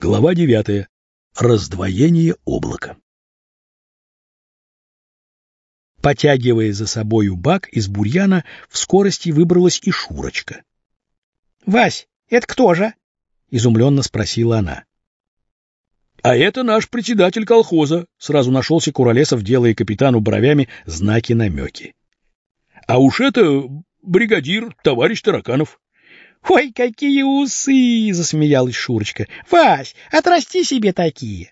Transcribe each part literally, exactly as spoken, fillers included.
Глава девятая. Раздвоение облака. Потягивая за собою бак из бурьяна, в скорости выбралась и Шурочка. — Вась, это кто же? — изумленно спросила она. — А это наш председатель колхоза, — сразу нашелся Куролесов, делая капитану бровями знаки-намеки. — А уж это бригадир, товарищ Тараканов. — Ой, какие усы! — засмеялась Шурочка. — Вась, отрасти себе такие.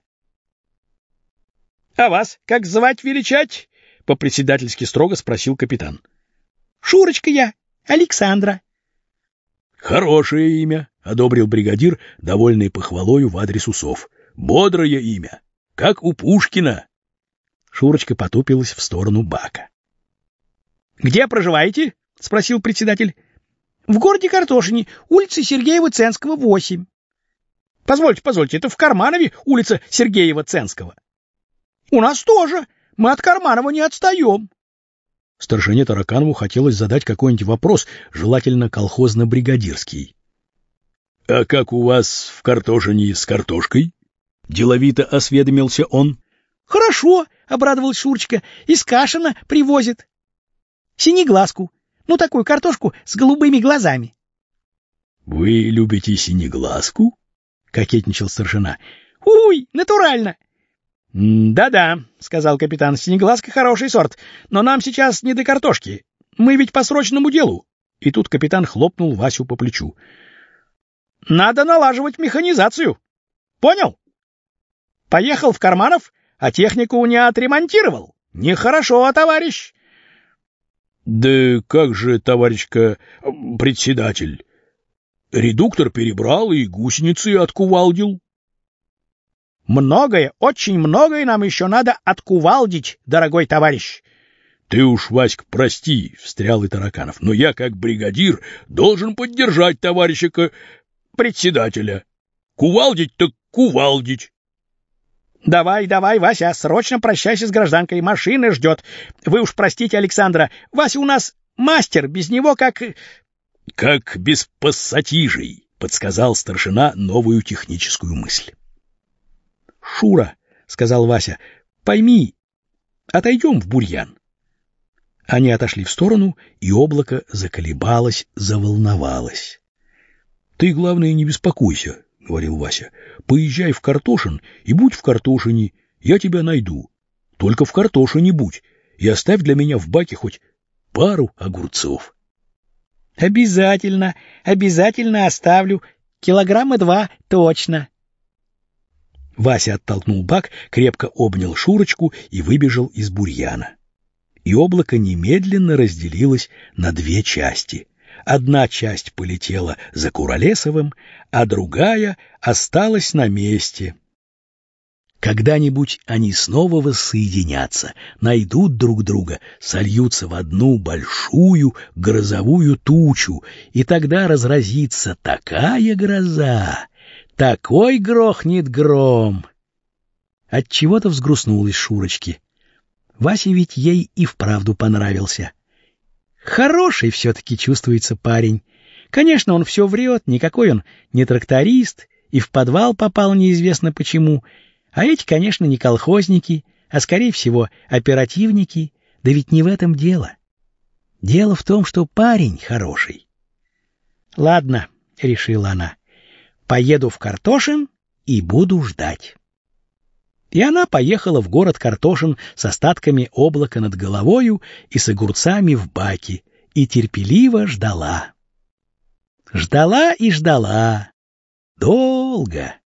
— А вас как звать величать? — по-председательски строго спросил капитан. — Шурочка я, Александра. — Хорошее имя, — одобрил бригадир, довольный похвалою в адрес усов. — Бодрое имя, как у Пушкина. Шурочка потупилась в сторону бака. — Где проживаете? — спросил председатель. — В городе Картошине, улица Сергеева-Ценского, восемь. — Позвольте, позвольте, это в Карманове улица Сергеева-Ценского. — У нас тоже. Мы от Карманова не отстаем. Старшине Тараканову хотелось задать какой-нибудь вопрос, желательно колхозно-бригадирский. — А как у вас в Картошине с картошкой? — деловито осведомился он. — Хорошо, — обрадовалась Шурочка, — из Кашина привозят. Синеглазку. Ну, такую картошку с голубыми глазами. — Вы любите синеглазку? — кокетничал старшина. — Уй, натурально. — Да-да, — сказал капитан, — синеглазка хороший сорт, но нам сейчас не до картошки. Мы ведь по срочному делу. И тут капитан хлопнул Васю по плечу. — Надо налаживать механизацию. Понял? Поехал в Карманов, а технику не отремонтировал. Нехорошо, товарищ. — Да как же, товарищка председатель? Редуктор перебрал и гусеницы откувалдил. — Многое, очень многое нам еще надо откувалдить, дорогой товарищ. — Ты уж, Васька, прости, — встрял и Тараканов, — но я, как бригадир, должен поддержать товарища председателя. Кувалдить так кувалдить. — Давай, давай, Вася, срочно прощайся с гражданкой, машина ждет. Вы уж простите Александра, Вася у нас мастер, без него как... — Как без пассатижей, — подсказал старшина новую техническую мысль. — Шура, — сказал Вася, — пойми, отойдем в бурьян. Они отошли в сторону, и облако заколебалось, заволновалось. — Ты, главное, не беспокойся, — говорил Вася. — Поезжай в Картошин и будь в Картошине, я тебя найду. Только в Картошине будь и оставь для меня в баке хоть пару огурцов. — Обязательно, обязательно оставлю. Килограмма два точно. Вася оттолкнул бак, крепко обнял Шурочку и выбежал из бурьяна. И облако немедленно разделилось на две части. Одна часть полетела за Куролесовым, а другая осталась на месте. Когда-нибудь они снова воссоединятся, найдут друг друга, сольются в одну большую грозовую тучу, и тогда разразится такая гроза, такой грохнет гром. Отчего-то взгрустнулась Шурочке. Вася ведь ей и вправду понравился. Хороший все-таки чувствуется парень. Конечно, он все врет, никакой он не тракторист, и в подвал попал неизвестно почему. А эти, конечно, не колхозники, а, скорее всего, оперативники. Да ведь не в этом дело. Дело в том, что парень хороший. — Ладно, — решила она, — поеду в Картошин и буду ждать. И она поехала в город Картошин с остатками облака над головою и с огурцами в баке, и терпеливо ждала. Ждала и ждала. Долго.